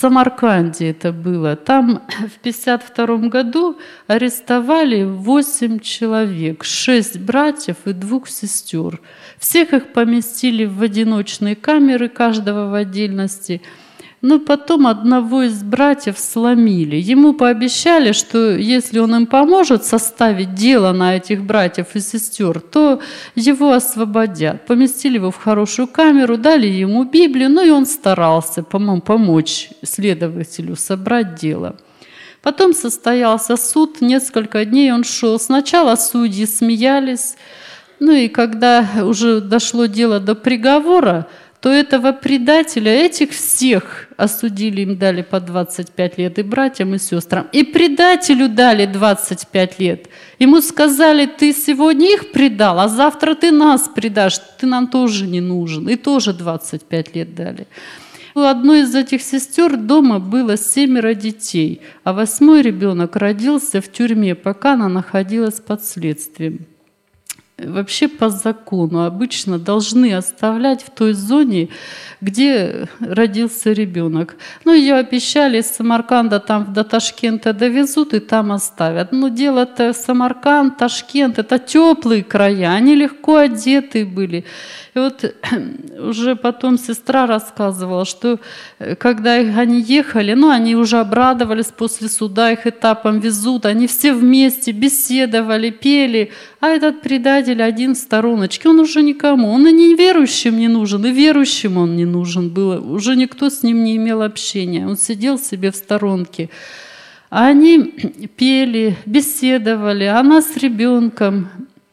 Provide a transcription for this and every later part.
Самарканде это было. Там в 1952 году арестовали 8 человек, 6 братьев и 2 сестер. Всех их поместили в одиночные камеры, каждого в отдельности. Но потом одного из братьев сломили. Ему пообещали, что если он им поможет составить дело на этих братьев и сестер, то его освободят. Поместили его в хорошую камеру, дали ему Библию, и он старался помочь следователю собрать дело. Потом состоялся суд, несколько дней он шел. Сначала судьи смеялись, и когда уже дошло дело до приговора, то этого предателя, этих всех осудили, им дали по 25 лет, и братьям, и сестрам. И предателю дали 25 лет. Ему сказали: ты сегодня их предал, а завтра ты нас предашь, ты нам тоже не нужен. И тоже 25 лет дали. У одной из этих сестер дома было 7 детей, а 8-й ребенок родился в тюрьме, пока она находилась под следствием. Вообще по закону обычно должны оставлять в той зоне, где родился ребенок. Ее обещали из Самарканда там до Ташкента довезут и там оставят. Но дело-то Самарканд, Ташкент – это теплые края, они легко одеты были. И вот уже потом сестра рассказывала, что когда они ехали, они уже обрадовались после суда, их этапом везут, они все вместе беседовали, пели, а этот предатель один в стороночке, он уже никому, он и неверующим не нужен, и верующим он не нужен был, уже никто с ним не имел общения, он сидел себе в сторонке. А они пели, беседовали, она с ребенком.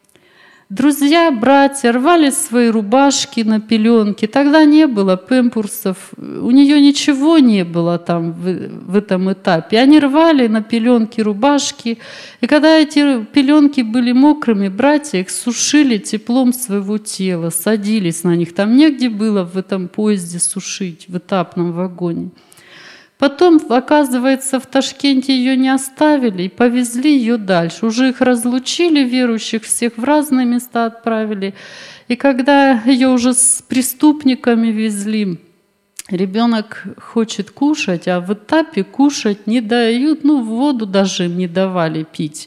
Друзья, братья рвали свои рубашки на пеленки. Тогда не было пэмперсов, у нее ничего не было там в этом этапе. Они рвали на пеленки рубашки. И когда эти пеленки были мокрыми, братья их сушили теплом своего тела, садились на них. Там негде было в этом поезде сушить, в этапном вагоне. Потом, оказывается, в Ташкенте ее не оставили и повезли ее дальше. Уже их разлучили, верующих всех в разные места отправили. И когда ее уже с преступниками везли, ребенок хочет кушать, а в этапе кушать не дают, воду даже им не давали пить.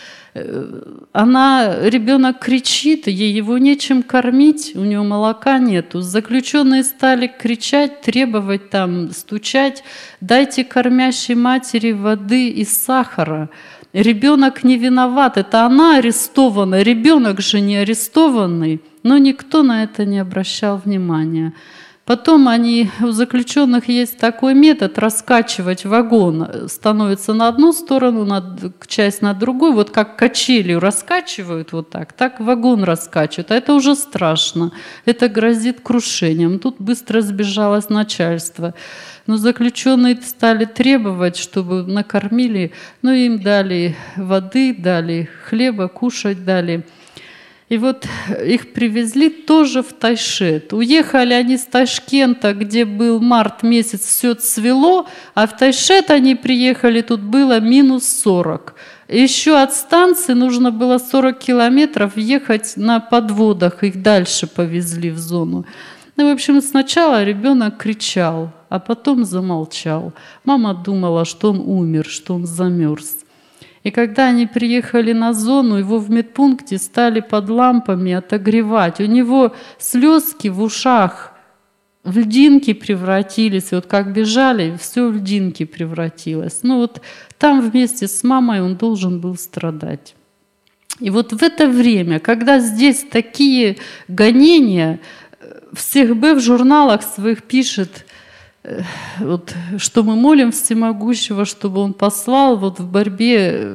Ребенок кричит, ей его нечем кормить, у него молока нету. Заключенные стали кричать, требовать стучать: дайте кормящей матери воды и сахара. Ребенок не виноват, это она арестована, ребенок же не арестованный. Но никто на это не обращал внимания. Потом у заключенных есть такой метод раскачивать вагон. Становится на одну сторону, часть на другую. Вот как качели раскачивают вот так вагон раскачивают. А это уже страшно. Это грозит крушением. Тут быстро сбежалось начальство. Но заключенные стали требовать, чтобы накормили. Им дали воды, дали хлеба, кушать дали. И вот их привезли тоже в Тайшет. Уехали они с Ташкента, где был март месяц, все цвело, а в Тайшет они приехали, тут было -40. Еще от станции нужно было 40 километров ехать на подводах, их дальше повезли в зону. В общем, сначала ребенок кричал, а потом замолчал. Мама думала, что он умер, что он замерз. И когда они приехали на зону, его в медпункте стали под лампами отогревать. У него слезки в ушах в льдинки превратились. Вот как бежали, все в льдинки превратилось. Там вместе с мамой он должен был страдать. И вот в это время, когда здесь такие гонения, СХБ в журналах своих пишет, что мы молим Всемогущего, чтобы он послал в борьбе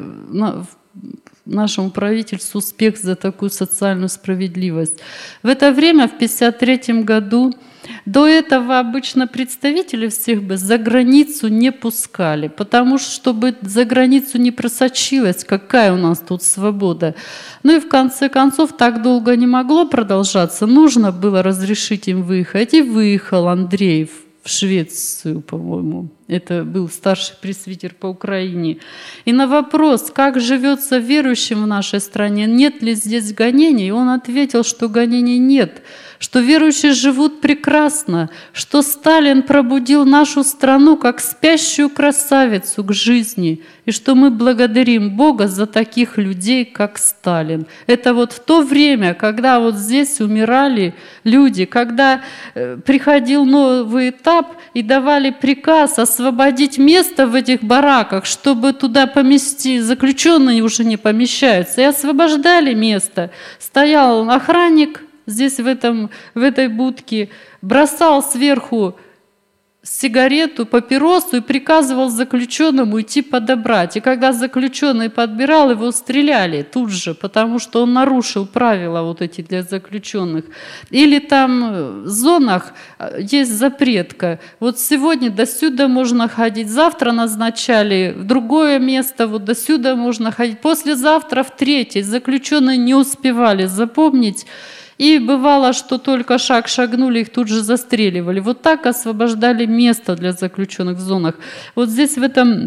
нашему правительству успех за такую социальную справедливость. В это время, в 1953 году, до этого обычно представители СХБ за границу не пускали, потому что, чтобы за границу не просочилось, какая у нас тут свобода. И в конце концов так долго не могло продолжаться, нужно было разрешить им выехать. И выехал Андреев в Швецию, по-моему, Это был старший пресвитер по Украине. И на вопрос, как живется верующим в нашей стране, нет ли здесь гонений, он ответил, что гонений нет, что верующие живут прекрасно, что Сталин пробудил нашу страну как спящую красавицу к жизни, и что мы благодарим Бога за таких людей, как Сталин. Это вот в то время, когда вот здесь умирали люди, когда приходил новый этап и давали приказ освободить место в этих бараках, чтобы туда поместить, заключенные уже не помещаются, и освобождали место. Стоял охранник здесь в этой будке, бросал сверху сигарету, папиросу и приказывал заключенному идти подобрать. И когда заключенный подбирал, его стреляли тут же, потому что он нарушил правила вот эти для заключенных. Или там в зонах есть запретка. Вот сегодня до сюда можно ходить, завтра назначали в другое место, вот до сюда можно ходить, послезавтра в третье. Заключенные не успевали запомнить. И бывало, что только шаг шагнули, их тут же застреливали. Вот так освобождали место для заключенных в зонах. Вот здесь в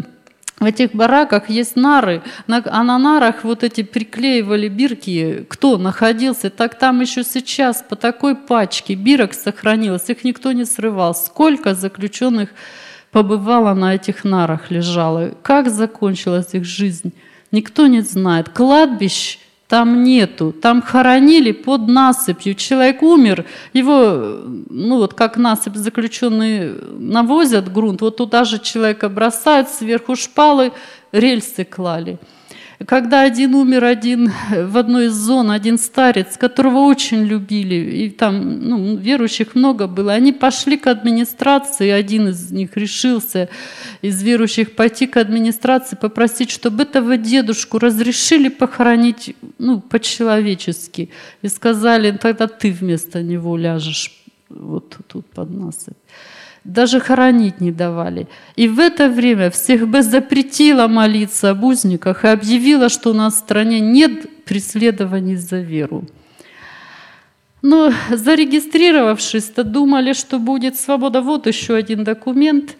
этих бараках есть нары, а на нарах вот эти приклеивали бирки, кто находился, так там еще сейчас по такой пачке бирок сохранилось, их никто не срывал. Сколько заключенных побывало на этих нарах, лежало, как закончилась их жизнь, никто не знает. Кладбищ там нету, там хоронили под насыпью. Человек умер, его, вот как насыпь заключенные навозят грунт, вот туда же человека бросают, сверху шпалы, рельсы клали. Когда один умер, в одной из зон, один старец, которого очень любили, и там верующих много было, они пошли к администрации, один из них решился, из верующих, пойти к администрации, попросить, чтобы этого дедушку разрешили похоронить по-человечески. И сказали, тогда ты вместо него ляжешь вот тут под насыпь. Даже хоронить не давали. И в это время всех бы запретила молиться об узниках и объявила, что у нас в стране нет преследований за веру. Но зарегистрировавшись-то, думали, что будет свобода. Вот еще один документ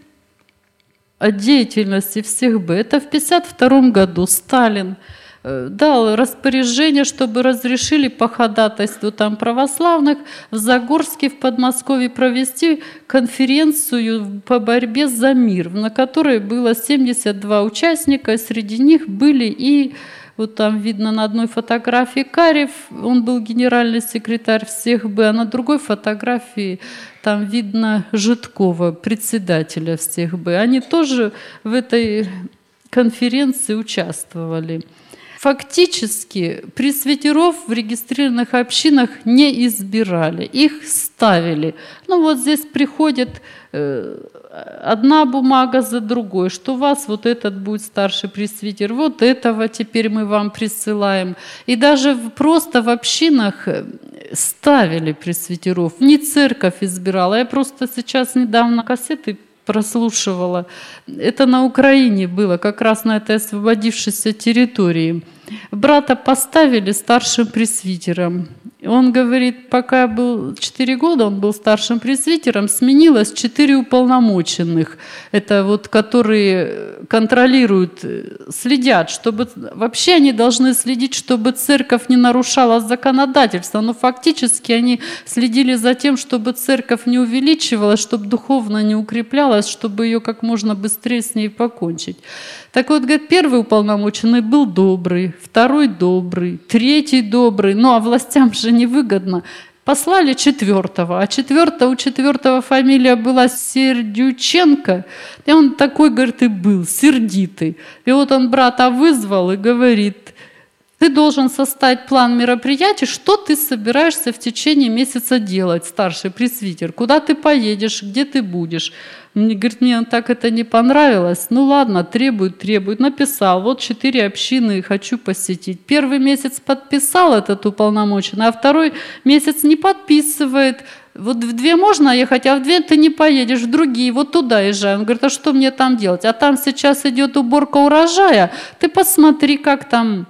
о деятельности всех бы. Это в 1952 году Сталин дал распоряжение, чтобы разрешили по ходатайству там православных в Загорске, в Подмосковье провести конференцию по борьбе за мир, на которой было 72 участника, и среди них были и, вот там видно на одной фотографии Карев, он был генеральный секретарь всех бы, а на другой фотографии там видно Житкова, председателя всех бы. Они тоже в этой конференции участвовали. Фактически пресвитеров в регистрированных общинах не избирали, их ставили. Вот здесь приходит одна бумага за другой, что у вас вот этот будет старший пресвитер, вот этого теперь мы вам присылаем. И даже просто в общинах ставили пресвитеров, не церковь избирала. Я просто сейчас недавно кассеты прослушивала. Это на Украине было, как раз на этой освободившейся территории. Брата поставили старшим пресвитером. Он говорит, пока был 4 года, он был старшим пресвитером, сменилось 4 уполномоченных. Это вот которые контролируют, следят, чтобы вообще они должны следить, чтобы церковь не нарушала законодательство. Но фактически они следили за тем, чтобы церковь не увеличивалась, чтобы духовно не укреплялась, чтобы ее как можно быстрее с ней покончить. Так вот, говорит, первый уполномоченный был добрый, второй добрый, третий добрый, а властям же невыгодно. Послали 4-го, а у четвертого фамилия была Сердюченко, и он такой, говорит, и был, сердитый. И вот он брата вызвал и говорит, ты должен составить план мероприятий, что ты собираешься в течение месяца делать, старший пресвитер, куда ты поедешь, где ты будешь. Мне так это не понравилось. Ладно, требует. Написал, вот 4 общины хочу посетить. Первый месяц подписал этот уполномоченный, а второй месяц не подписывает. Вот в 2 можно ехать, а в 2 ты не поедешь, в другие, вот туда езжай. Он говорит, а что мне там делать? А там сейчас идет уборка урожая, ты посмотри, как там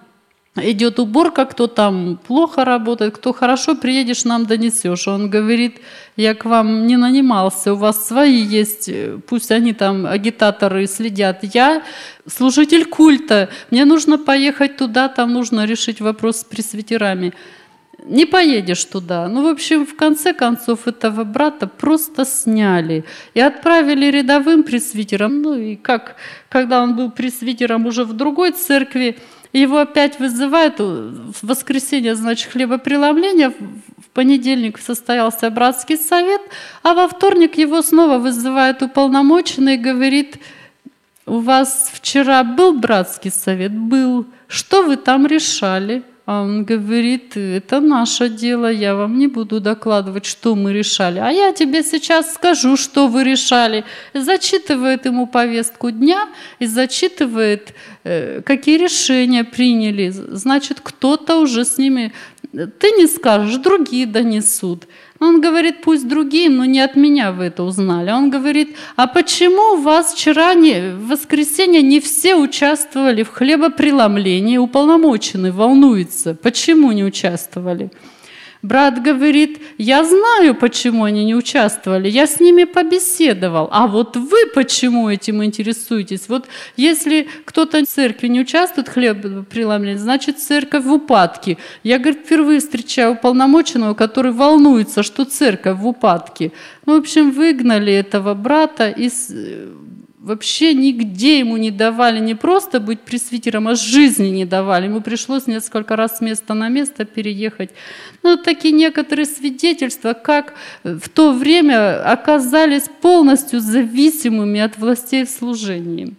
идет уборка, кто там плохо работает, кто хорошо, приедешь, нам донесешь. Он говорит, я к вам не нанимался, у вас свои есть, пусть они там, агитаторы, следят. Я служитель культа, мне нужно поехать туда, там нужно решить вопрос с пресвитерами. Не поедешь туда. Ну, в общем, в конце концов, этого брата просто сняли и отправили рядовым пресвитером. Ну, и когда он был пресвитером уже в другой церкви, его опять вызывают. В воскресенье, значит, хлебопреломление, в понедельник состоялся братский совет, а во вторник его снова вызывает уполномоченный и говорит, у вас вчера был братский совет? Был. Что вы там решали? А он говорит, это наше дело, я вам не буду докладывать, что мы решали. А я тебе сейчас скажу, что вы решали. Зачитывает ему повестку дня и зачитывает, какие решения приняли. Значит, кто-то уже с ними... Ты не скажешь, другие донесут. Он говорит, пусть другие, но не от меня вы это узнали. Он говорит, а почему у вас вчера, в воскресенье, не все участвовали в хлебопреломлении? Уполномоченный волнуется. Почему не участвовали? Брат говорит, я знаю, почему они не участвовали, я с ними побеседовал. А вот вы почему этим интересуетесь? Вот если кто-то в церкви не участвует в хлебопреломлении, значит, церковь в упадке. Я, говорит, впервые встречаю уполномоченного, который волнуется, что церковь в упадке. Ну, в общем, выгнали этого брата из... Вообще нигде ему не давали не просто быть пресвитером, а жизни не давали. Ему пришлось несколько раз с места на место переехать. Ну, такие некоторые свидетельства, как в то время оказались полностью зависимыми от властей в служении.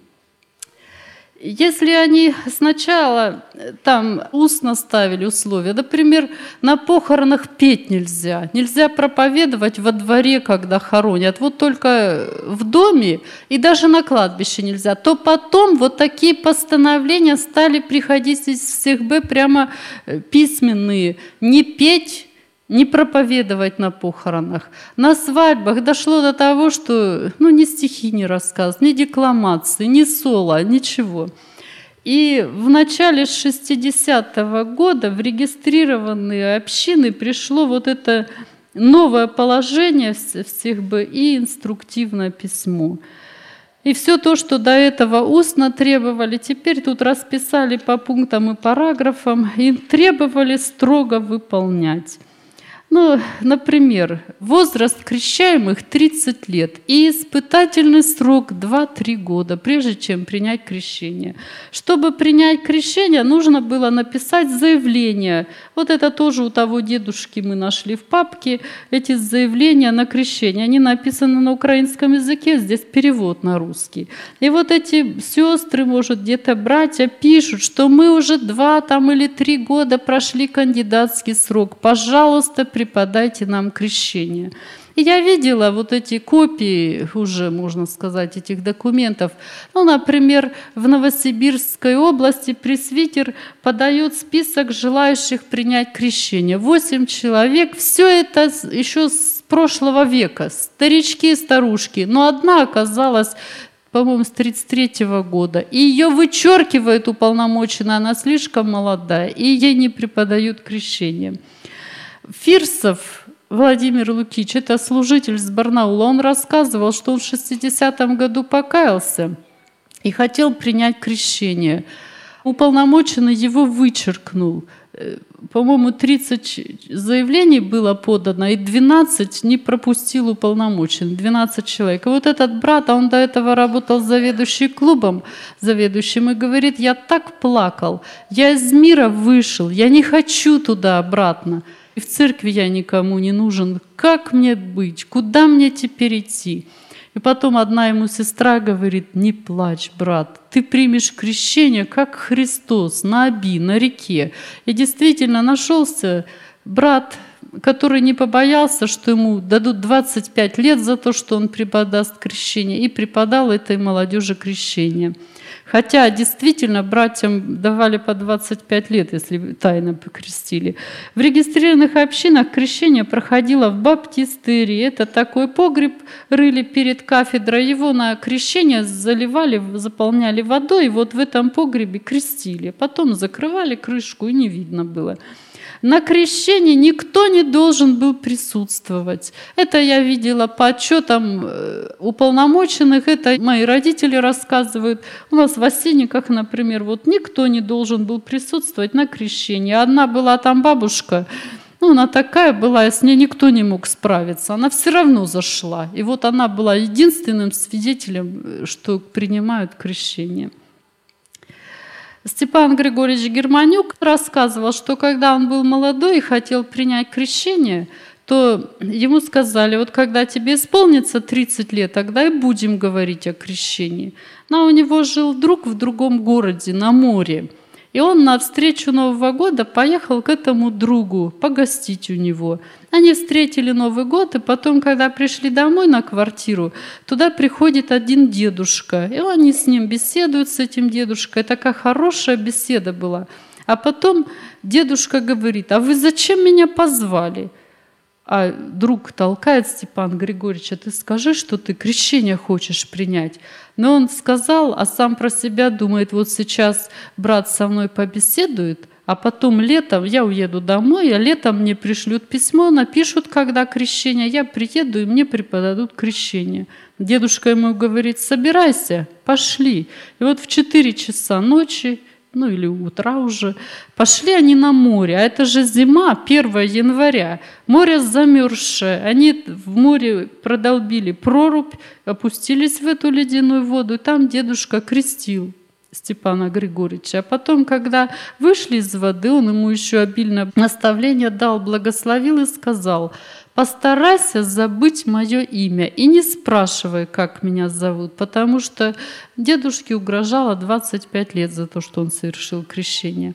Если они сначала там устно ставили условия, например, на похоронах петь нельзя, нельзя проповедовать во дворе, когда хоронят, вот только в доме и даже на кладбище нельзя, то потом вот такие постановления стали приходить из всех Б прямо письменные, не петь, не проповедовать на похоронах. На свадьбах дошло до того, что ни стихи не рассказывают, ни декламации, ни соло, ничего. И в начале 60-го года в регистрированные общины пришло вот это новое положение всех бы и инструктивное письмо. И все то, что до этого устно требовали, теперь тут расписали по пунктам и параграфам, и требовали строго выполнять. Ну, например, возраст крещаемых 30 лет и испытательный срок 2-3 года, прежде чем принять крещение. Чтобы принять крещение, нужно было написать заявление. Вот это тоже у того дедушки мы нашли в папке, эти заявления на крещение. Они написаны на украинском языке, здесь перевод на русский. И вот эти сестры, может, где-то братья пишут, что мы уже 2 или 3 года прошли кандидатский срок. Пожалуйста, преподайте нам крещение. И я видела вот эти копии уже, можно сказать, этих документов. Ну, например, в Новосибирской области пресвитер подает список желающих принять крещение. 8 человек. Все это еще с прошлого века. Старички и старушки. Но одна оказалась, по-моему, с 1933 года. И ее вычеркивает уполномоченная, она слишком молодая. И ей не преподают крещение. Фирсов Владимир Лукич, это служитель с Барнаула, он рассказывал, что он в 60-м году покаялся и хотел принять крещение. Уполномоченный его вычеркнул. По-моему, 30 заявлений было подано, и 12 не пропустил уполномоченный, 12 человек. И вот этот брат, он до этого работал заведующим клубом, и говорит, я так плакал, я из мира вышел, я не хочу туда обратно. И в церкви я никому не нужен. Как мне быть? Куда мне теперь идти? И потом одна ему сестра говорит, не плачь, брат, ты примешь крещение, как Христос, на Оби, на реке. И действительно нашелся брат который не побоялся, что ему дадут 25 лет за то, что он преподаст крещение, и преподал этой молодежи крещение. Хотя действительно братьям давали по 25 лет, если тайно покрестили. В регистрированных общинах крещение проходило в баптистерии. Это такой погреб рыли перед кафедрой. Его на крещение заливали, заполняли водой, и вот в этом погребе крестили. Потом закрывали крышку, и не видно было. На крещении никто не должен был присутствовать. Это я видела по отчетам уполномоченных, это мои родители рассказывают. У нас в Осинниках, например, вот никто не должен был присутствовать на крещении. Одна была там бабушка, она такая была, с ней никто не мог справиться. Она все равно зашла. И вот она была единственным свидетелем, что принимают крещение. Степан Григорьевич Германюк рассказывал, что когда он был молодой и хотел принять крещение, то ему сказали, вот когда тебе исполнится 30 лет, тогда и будем говорить о крещении. Но у него жил друг в другом городе, на море. И он на встречу Нового года поехал к этому другу погостить у него. Они встретили Новый год, и потом, когда пришли домой на квартиру, туда приходит один дедушка. И они с ним беседуют, с этим дедушкой. Такая хорошая беседа была. А потом дедушка говорит, а вы зачем меня позвали? А друг толкает Степан Григорьевич, а ты скажи, что ты крещение хочешь принять. Но он сказал, а сам про себя думает, вот сейчас брат со мной побеседует, а потом летом я уеду домой, а летом мне пришлют письмо, напишут, когда крещение, я приеду, и мне преподадут крещение. Дедушка ему говорит, собирайся, пошли. И вот в 4 часа ночи, или утра уже, пошли они на море. А это же зима, 1 января. Море замерзшее. Они в море продолбили прорубь, опустились в эту ледяную воду. И там дедушка крестил Степана Григорьевича. А потом, когда вышли из воды, он ему еще обильное наставление дал, благословил и сказал, постарайся забыть мое имя и не спрашивай, как меня зовут, потому что дедушке угрожало 25 лет за то, что он совершил крещение.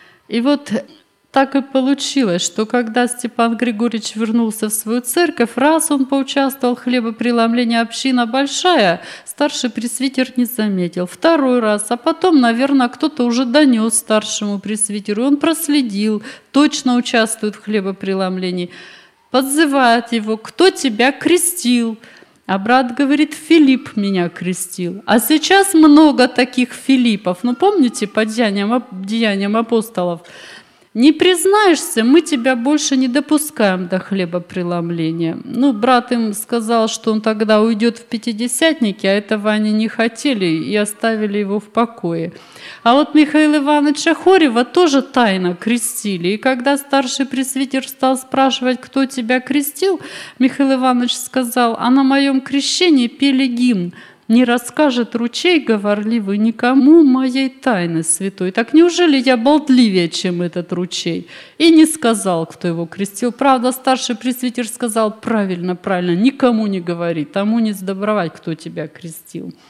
И вот так и получилось, что когда Степан Григорьевич вернулся в свою церковь, раз он поучаствовал в хлебопреломлении, община большая, старший пресвитер не заметил. 2 раз, а потом, наверное, кто-то уже донес старшему пресвитеру, он проследил, точно участвует в хлебопреломлении. Подзывает его, кто тебя крестил? А брат говорит, Филипп меня крестил. А сейчас много таких Филиппов. Помните по деяниям апостолов? Не признаешься, мы тебя больше не допускаем до хлебопреломления. Брат им сказал, что он тогда уйдет в пятидесятники, а этого они не хотели и оставили его в покое. А вот Михаила Ивановича Хорева тоже тайно крестили. И когда старший пресвитер стал спрашивать, кто тебя крестил, Михаил Иванович сказал, а на моем крещении пели гимн. Не расскажет ручей говорливый никому моей тайны святой. Так неужели я болтливее, чем этот ручей? И не сказал, кто его крестил. Правда, старший пресвитер сказал, правильно, никому не говори, тому не сдобровать, кто тебя крестил.